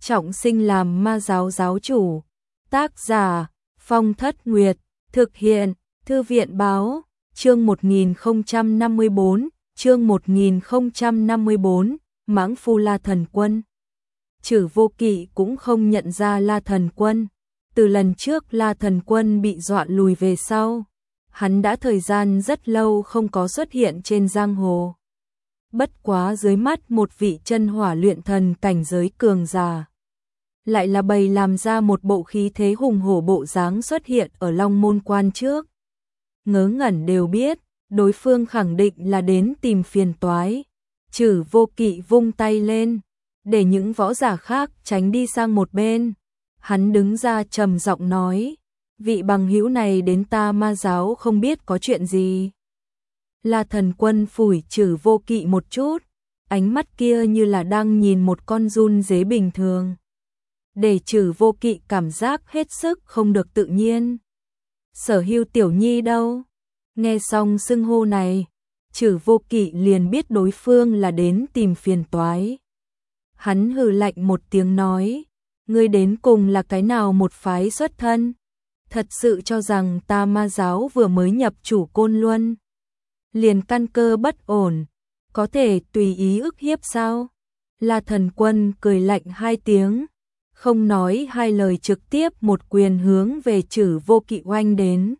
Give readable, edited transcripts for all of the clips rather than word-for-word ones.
trọng sinh làm ma giáo giáo chủ. Tác giả Phong Thất Nguyệt, thực hiện Thư viện báo, chương 1054, chương 1054, mãng phu La Thần Quân. Chử Vô Kỵ cũng không nhận ra La Thần Quân. Từ lần trước La Thần Quân bị dọa lùi về sau, hắn đã thời gian rất lâu không có xuất hiện trên giang hồ. Bất quá dưới mắt một vị chân hỏa luyện thần cảnh giới cường giả, lại là bày làm ra một bộ khí thế hùng hổ bộ dáng xuất hiện ở Long Môn Quan trước. Ngớ ngẩn đều biết, đối phương khẳng định là đến tìm phiền toái. Chử Vô Kỵ vung tay lên, để những võ giả khác tránh đi sang một bên. Hắn đứng ra trầm giọng nói, vị bằng hữu này đến ta ma giáo không biết có chuyện gì. La Thần Quân phủi Chử Vô Kỵ một chút, ánh mắt kia như là đang nhìn một con giun dế bình thường, để Chử Vô Kỵ cảm giác hết sức không được tự nhiên. Sở Hưu tiểu nhi đâu? Nghe xong xưng hô này, Chử Vô Kỵ liền biết đối phương là đến tìm phiền toái. Hắn hừ lạnh một tiếng nói, ngươi đến cùng là cái nào một phái xuất thân? Thật sự cho rằng ta ma giáo vừa mới nhập chủ Côn Luân, liền căn cơ bất ổn, có thể tùy ý ức hiếp sao? La Thần Quân cười lạnh hai tiếng, không nói hai lời trực tiếp một quyền hướng về Chử Vô Kỵ oanh đến.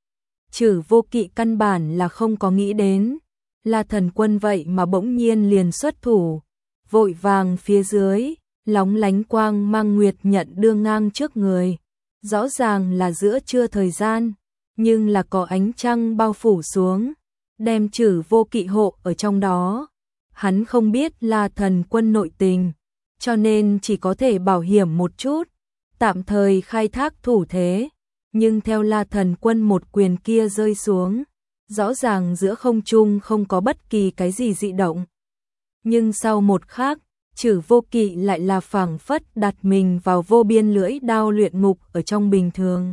Chử Vô Kỵ căn bản là không có nghĩ đến La Thần Quân vậy mà bỗng nhiên liền xuất thủ, vội vàng phía dưới lóng lánh quang mang nguyệt nhận đưa ngang trước người. Rõ ràng là giữa trưa thời gian, nhưng là có ánh trăng bao phủ xuống, đem Chử Vô Kỵ hộ ở trong đó. Hắn không biết La Thần Quân nội tình, cho nên chỉ có thể bảo hiểm một chút, tạm thời khai thác thủ thế. Nhưng theo La Thần Quân một quyền kia rơi xuống, rõ ràng giữa không trung không có bất kỳ cái gì dị động. Nhưng sau một khắc, Chử Vô Kỵ lại là phảng phất đặt mình vào vô biên lưỡi đao luyện ngục ở trong bình thường.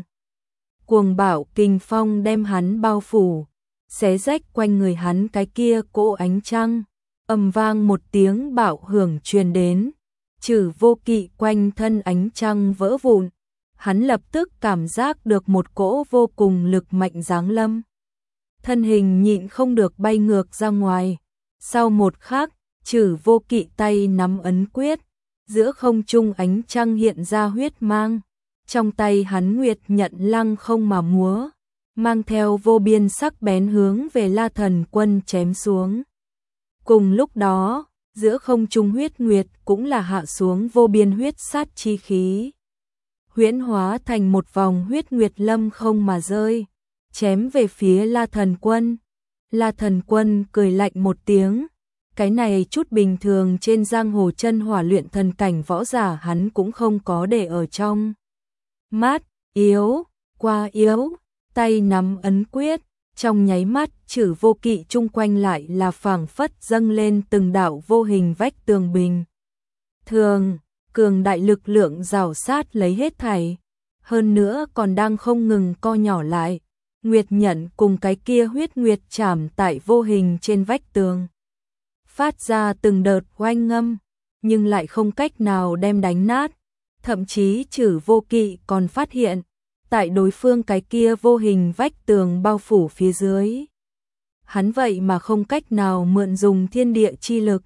Cuồng bạo kình phong đem hắn bao phủ, xé rách quanh người hắn cái kia cỗ ánh trăng. Ầm vang một tiếng bạo hưởng truyền đến, Chử Vô Kỵ quanh thân ánh trăng vỡ vụn. Hắn lập tức cảm giác được một cỗ vô cùng lực mạnh giáng lâm. Thân hình nhịn không được bay ngược ra ngoài. Sau một khắc, Chử Vô Kỵ tay nắm ấn quyết, giữa không trung ánh trăng hiện ra huyết mang. Trong tay hắn nguyệt nhận lăng không mà múa, mang theo vô biên sắc bén hướng về La Thần Quân chém xuống. Cùng lúc đó, giữa không trung huyết nguyệt cũng là hạ xuống vô biên huyết sát chi khí, huyễn hóa thành một vòng huyết nguyệt lâm không mà rơi, chém về phía La Thần Quân. La Thần Quân cười lạnh một tiếng, cái này chút bình thường trên giang hồ chân hỏa luyện thần cảnh võ giả hắn cũng không có để ở trong mắt. Yếu, qua yếu, tay nắm ấn quyết, trong nháy mắt Chử Vô Kỵ chung quanh lại là phảng phất dâng lên từng đạo vô hình vách tường bình thường, cường đại lực lượng rào sát lấy hết thảy, hơn nữa còn đang không ngừng co nhỏ lại. Nguyệt nhận cùng cái kia huyết nguyệt chạm tại vô hình trên vách tường, phát ra từng đợt oanh ngâm, nhưng lại không cách nào đem đánh nát. Thậm chí Chử Vô Kỵ còn phát hiện, tại đối phương cái kia vô hình vách tường bao phủ phía dưới, hắn vậy mà không cách nào mượn dùng thiên địa chi lực.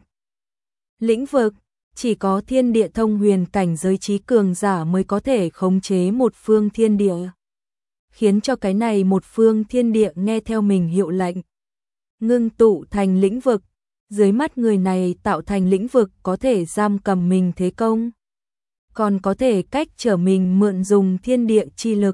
Lĩnh vực, chỉ có thiên địa thông huyền cảnh giới trí cường giả mới có thể khống chế một phương thiên địa, khiến cho cái này một phương thiên địa nghe theo mình hiệu lệnh, ngưng tụ thành lĩnh vực. Dưới mắt người này tạo thành lĩnh vực có thể giam cầm mình thế công, còn có thể cách trở mình mượn dùng thiên địa chi lực.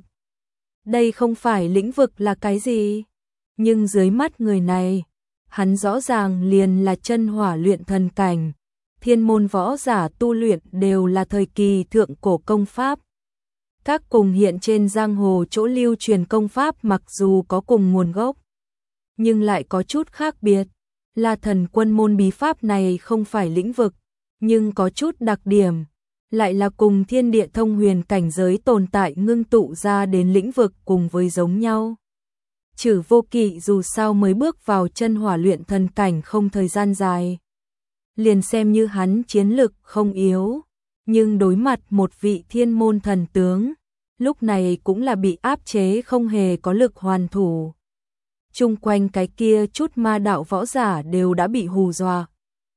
Đây không phải lĩnh vực là cái gì, nhưng dưới mắt người này, hắn rõ ràng liền là chân hỏa luyện thần cảnh. Thiên môn võ giả tu luyện đều là thời kỳ thượng cổ công pháp. Các cùng hiện trên giang hồ chỗ lưu truyền công pháp mặc dù có cùng nguồn gốc, nhưng lại có chút khác biệt. La Thần Quân môn bí pháp này không phải lĩnh vực, nhưng có chút đặc điểm, lại là cùng thiên địa thông huyền cảnh giới tồn tại ngưng tụ ra đến lĩnh vực cùng với giống nhau. Chử Vô Kỵ dù sao mới bước vào chân hỏa luyện thần cảnh không thời gian dài, liền xem như hắn chiến lực không yếu, nhưng đối mặt một vị thiên môn thần tướng, lúc này cũng là bị áp chế không hề có lực hoàn thủ. Chung quanh cái kia chút ma đạo võ giả đều đã bị hù dọa.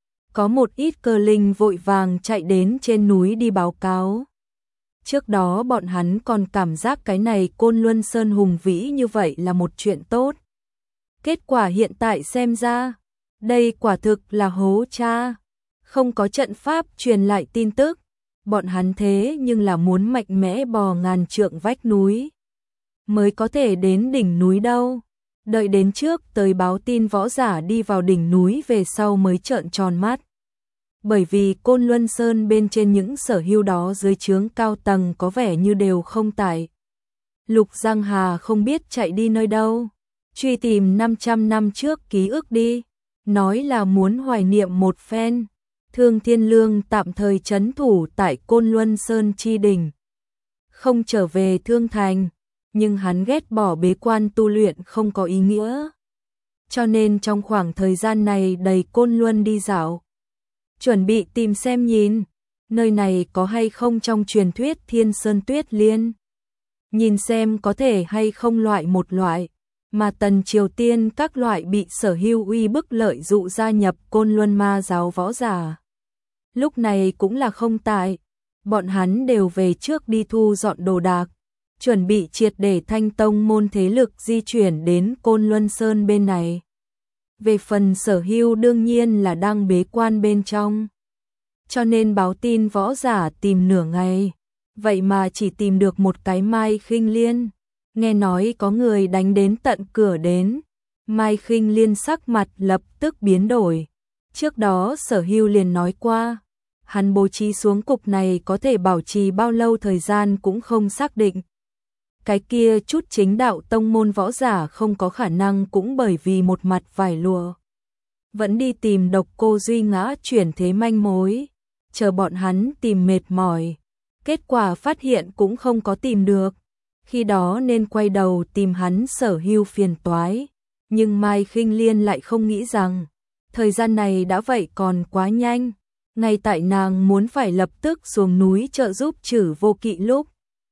Có một ít cơ linh vội vàng chạy đến trên núi đi báo cáo. Trước đó bọn hắn còn cảm giác cái này Côn Luân Sơn hùng vĩ như vậy là một chuyện tốt. Kết quả hiện tại xem ra, đây quả thực là hố cha. Không có trận pháp truyền lại tin tức, bọn hắn thế nhưng là muốn mạnh mẽ bò ngàn trượng vách núi mới có thể đến đỉnh núi đâu. Đợi đến trước tới báo tin võ giả đi vào đỉnh núi về sau mới trợn tròn mắt. Bởi vì Côn Luân Sơn bên trên những sở hữu đó dưới trướng cao tầng có vẻ như đều không tại. Lục Giang Hà không biết chạy đi nơi đâu, truy tìm 500 năm trước ký ức đi, nói là muốn hoài niệm một phen. Thương Thiên Lương tạm thời trấn thủ tại Côn Luân Sơn chi đỉnh, không trở về Thương Thành, nhưng hắn ghét bỏ bế quan tu luyện không có ý nghĩa. Cho nên trong khoảng thời gian này đầy Côn Luân đi dạo, chuẩn bị tìm xem nhìn, nơi này có hay không trong truyền thuyết Thiên Sơn Tuyết Liên. Nhìn xem có thể hay không loại một loại, mà Tần Triều Tiên các loại bị Sở Hưu uy bức lợi dụ gia nhập Côn Luân ma giáo võ giả. Lúc này cũng là không tại, bọn hắn đều về trước đi thu dọn đồ đạc, chuẩn bị triệt để thanh tông môn thế lực di chuyển đến Côn Luân Sơn bên này. Về phần Sở Hưu đương nhiên là đang bế quan bên trong, cho nên báo tin võ giả tìm nửa ngày, vậy mà chỉ tìm được một cái Mai Khinh Liên. Nghe nói có người đánh đến tận cửa đến, Mai Khinh Liên sắc mặt lập tức biến đổi. Trước đó Sở Hưu liền nói qua, hắn bố trí xuống cục này có thể bảo trì bao lâu thời gian cũng không xác định. Cái kia chút chính đạo tông môn võ giả không có khả năng cũng bởi vì một mặt vải lụa. Vẫn đi tìm Độc Cô Duy Ngã chuyển thế manh mối, chờ bọn hắn tìm mệt mỏi. Kết quả phát hiện cũng không có tìm được. Khi đó nên quay đầu tìm hắn Sở Hưu phiền toái. Nhưng Mai Khinh Liên lại không nghĩ rằng, thời gian này đã vậy còn quá nhanh. Ngay tại nàng muốn phải lập tức xuống núi trợ giúp Trử Vô Kỵ lúc,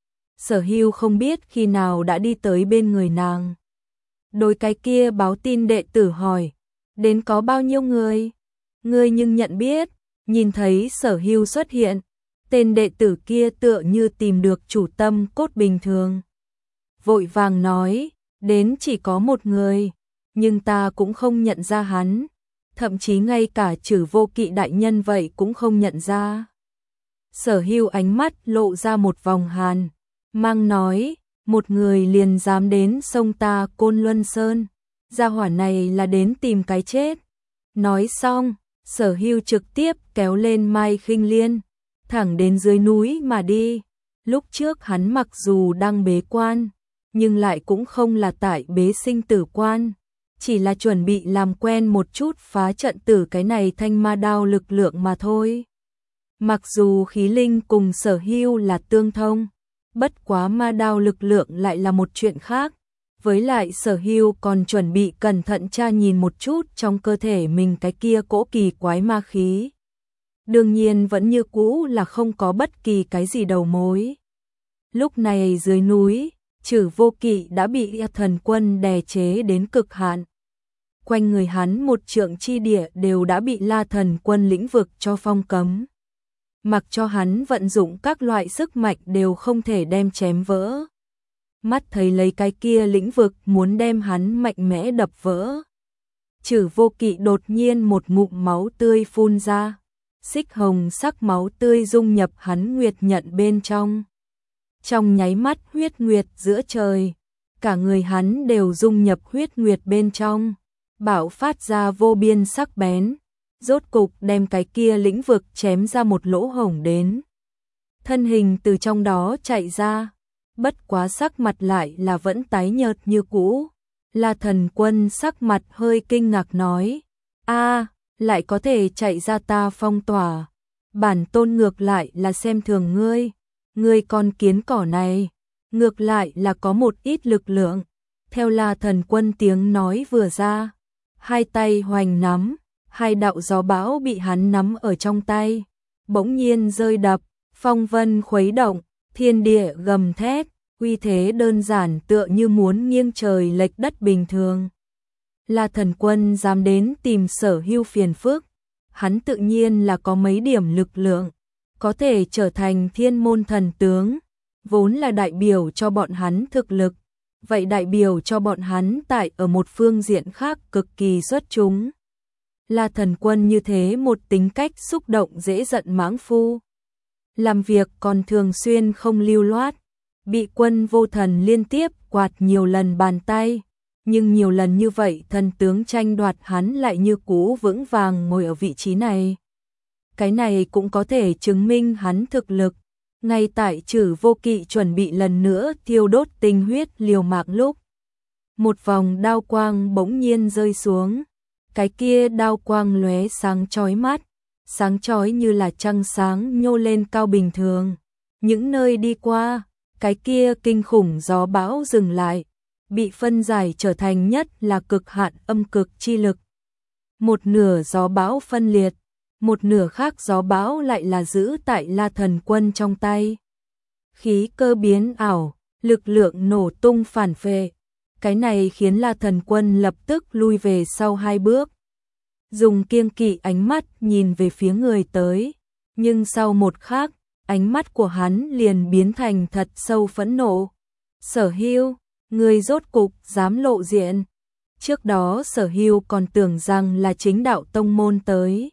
Sở Hưu không biết khi nào đã đi tới bên người nàng. Đôi cái kia báo tin đệ tử hỏi, đến có bao nhiêu người? Ngươi nhưng nhận biết, nhìn thấy Sở Hưu xuất hiện, tên đệ tử kia tựa như tìm được chủ tâm cốt bình thường. Vội vàng nói, đến chỉ có một người, nhưng ta cũng không nhận ra hắn. Thậm chí ngay cả Trử Vô Kỵ đại nhân vậy cũng không nhận ra. Sở Hưu ánh mắt lộ ra một vòng hàn, mang nói, một người liền dám đến sông ta Côn Luân Sơn, gia hỏa này là đến tìm cái chết. Nói xong, Sở Hưu trực tiếp kéo lên Mai Khinh Liên, thẳng đến dưới núi mà đi. Lúc trước hắn mặc dù đang bế quan, nhưng lại cũng không là tại bế sinh tử quan, chỉ là chuẩn bị làm quen một chút phá trận tử cái này thanh ma đao lực lượng mà thôi. Mặc dù khí linh cùng Sở Hưu là tương thông, bất quá ma đao lực lượng lại là một chuyện khác. Với lại Sở Hưu còn chuẩn bị cẩn thận tra nhìn một chút trong cơ thể mình cái kia cỗ kỳ quái ma khí. Đương nhiên vẫn như cũ là không có bất kỳ cái gì đầu mối. Lúc này dưới núi, Trử Vô Kỵ đã bị thần quân đè chế đến cực hạn. Quanh người hắn một trượng chi địa đều đã bị La thần quân lĩnh vực cho phong cấm. Mặc cho hắn vận dụng các loại sức mạnh đều không thể đem chém vỡ. Mắt thấy lấy cái kia lĩnh vực muốn đem hắn mạnh mẽ đập vỡ. Trử Vô Kỵ đột nhiên một ngụm máu tươi phun ra. Xích hồng sắc máu tươi dung nhập hắn nguyệt nhận bên trong. Trong nháy mắt huyết nguyệt giữa trời, cả người hắn đều dung nhập huyết nguyệt bên trong, bạo phát ra vô biên sắc bén, rốt cục đem cái kia lĩnh vực chém ra một lỗ hổng đến. Thân hình từ trong đó chạy ra, bất quá sắc mặt lại là vẫn tái nhợt như cũ. La thần quân sắc mặt hơi kinh ngạc nói, lại có thể chạy ra ta phong tỏa, bản tôn ngược lại là xem thường ngươi. Ngươi con kiến cỏ này, ngược lại là có một ít lực lượng. Theo La thần quân tiếng nói vừa ra, hai tay hoành nắm, hai đạo gió bão bị hắn nắm ở trong tay, bỗng nhiên rơi đập, Phong vân khuấy động, thiên địa gầm thét, uy thế đơn giản tựa như muốn nghiêng trời lệch đất bình thường. La Thần Quân dám đến tìm Sở Hưu phiền phức, hắn tự nhiên là có mấy điểm lực lượng, có thể trở thành thiên môn thần tướng, vốn là đại biểu cho bọn hắn thực lực, vậy đại biểu cho bọn hắn tại ở một phương diện khác cực kỳ xuất chúng. La Thần Quân như thế một tính cách xúc động dễ giận mãng phu, làm việc còn thường xuyên không lưu loát, bị Quân Vô Thần liên tiếp quạt nhiều lần bàn tay, nhưng nhiều lần như vậy thần tướng tranh đoạt hắn lại như cũ vững vàng ngồi ở vị trí này. Cái này cũng có thể chứng minh hắn thực lực, ngay tại Trử Vô Kỵ chuẩn bị lần nữa thiêu đốt tinh huyết liều mạng lúc. Một vòng đao quang bỗng nhiên rơi xuống, cái kia đao quang lóe sáng chói mắt, sáng chói như là trăng sáng nhô lên cao bình thường. Những nơi đi qua, cái kia kinh khủng gió bão dừng lại, bị phân giải trở thành nhất là cực hạn âm cực chi lực. Một nửa gió bão phân liệt, một nửa khác gió bão lại là giữ tại La Thần Quân trong tay. Khí cơ biến ảo, lực lượng nổ tung phản phệ. Cái này khiến La Thần Quân lập tức lui về sau 2 bước. Dùng kiêng kỵ ánh mắt nhìn về phía người tới, nhưng sau một khắc, ánh mắt của hắn liền biến thành thật sâu phẫn nộ. Sở Hưu, người rốt cục dám lộ diện. Trước đó Sở Hưu còn tưởng rằng là chính đạo tông môn tới.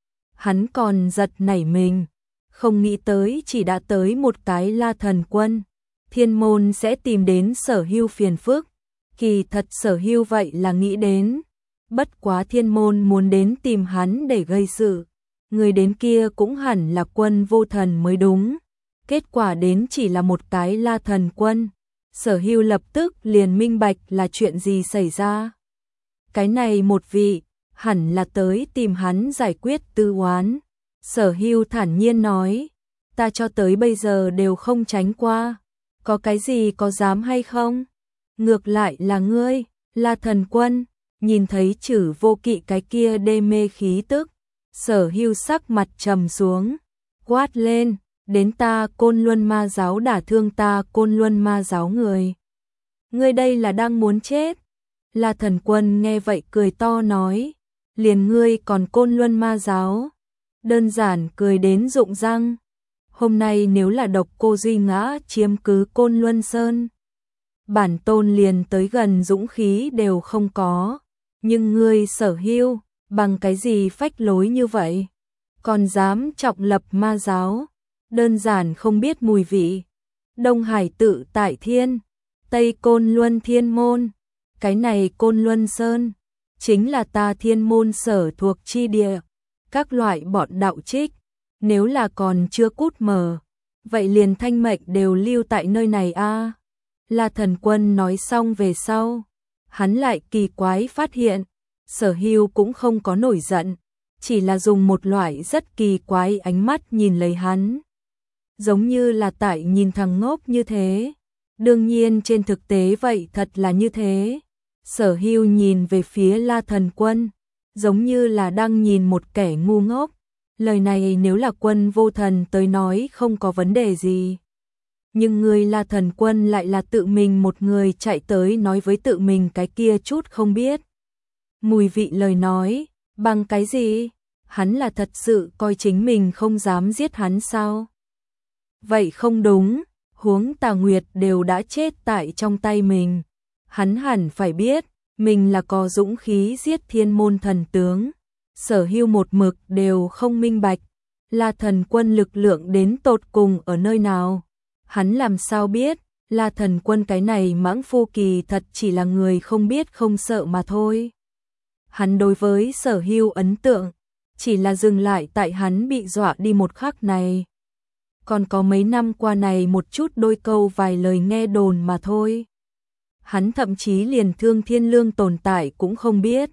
Hắn còn giật nảy mình, không nghĩ tới chỉ đã tới một cái La Thần Quân, thiên môn sẽ tìm đến Sở Hưu phiền phức. Kỳ thật Sở Hưu vậy là nghĩ đến, bất quá thiên môn muốn đến tìm hắn để gây sự, người đến kia cũng hẳn là Quân Vô Thần mới đúng. Kết quả đến chỉ là một cái La Thần Quân. Sở Hưu lập tức liền minh bạch là chuyện gì xảy ra. Cái này một vị, hẳn là tới tìm hắn giải quyết tư oán. Sở Hưu thản nhiên nói, ta cho tới bây giờ đều không tránh qua, có cái gì có dám hay không? Ngược lại là ngươi, La Thần Quân, nhìn thấy Trử Vô Kỵ cái kia đê mê khí tức, Sở Hưu sắc mặt trầm xuống, quát lên, đến ta Côn Luân Ma giáo đả thương ta Côn Luân Ma giáo người. Ngươi đây là đang muốn chết. La Thần Quân nghe vậy cười to nói, liền ngươi còn Côn Luân Ma giáo. Đơn giản cười đến rụng răng. Hôm nay nếu là độc cô Duy Ngã chiếm cứ Côn Luân Sơn, bản tôn liền tới gần dũng khí đều không có. Nhưng ngươi Sở Hưu, bằng cái gì phách lối như vậy? Còn dám trọng lập ma giáo, đơn giản không biết mùi vị. Đông Hải tự tại thiên, Tây Côn Luân thiên môn, cái này Côn Luân Sơn, chính là ta thiên môn sở thuộc chi địa. Các loại bọn đạo trích, nếu là còn chưa cút mờ, vậy liền thanh mệnh đều lưu tại nơi này a. La Thần Quân nói xong về sau, hắn lại kỳ quái phát hiện, Sở Hưu cũng không có nổi giận, chỉ là dùng một loại rất kỳ quái ánh mắt nhìn lấy hắn. Giống như là tại nhìn thằng ngốc như thế. Đương nhiên trên thực tế vậy thật là như thế. Sở Hưu nhìn về phía La Thần Quân, giống như là đang nhìn một kẻ ngu ngốc. Lời này nếu là Quân Vô Thần tới nói không có vấn đề gì. Nhưng người La Thần Quân lại là tự mình một người chạy tới nói với tự mình cái kia chút không biết mùi vị lời nói, bằng cái gì? Hắn là thật sự coi chính mình không dám giết hắn sao? Vậy không đúng, huống Tà Nguyệt đều đã chết tại trong tay mình. Hắn hẳn phải biết, mình là có dũng khí giết thiên môn thần tướng. Sở Hưu một mực đều không minh bạch, La Thần Quân lực lượng đến tột cùng ở nơi nào. Hắn làm sao biết, La Thần Quân cái này mãng phu kỳ thật chỉ là người không biết không sợ mà thôi. Hắn đối với Sở Hưu ấn tượng, chỉ là dừng lại tại hắn bị dọa đi một khắc này. Còn có mấy năm qua này một chút đôi câu vài lời nghe đồn mà thôi. Hắn thậm chí liền Thương Thiên Lương tồn tại cũng không biết.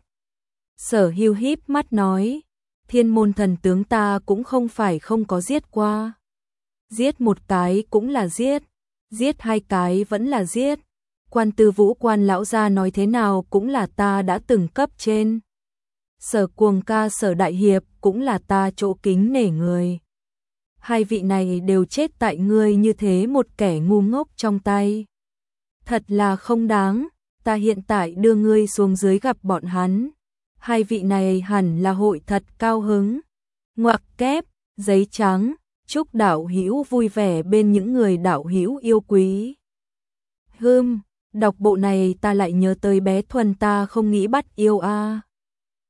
Sở Hưu híp mắt nói, thiên môn thần tướng ta cũng không phải không có giết qua. Giết một cái cũng là giết, giết hai cái vẫn là giết. Quan Tư Vũ Quan lão gia nói thế nào cũng là ta đã từng cấp trên. Sở Cuồng ca Sở Đại Hiệp cũng là ta chỗ kính nể người. hai vị này đều chết tại ngươi như thế một kẻ ngu ngốc trong tay. Thật là không đáng, ta hiện tại đưa ngươi xuống dưới gặp bọn hắn. Hai vị này hẳn là hội thật cao hứng. Ngoặc kép, giấy trắng, chúc đạo hữu vui vẻ bên những người đạo hữu yêu quý. Đọc bộ này ta lại nhớ tới bé Thuần ta không nghĩ bắt yêu a.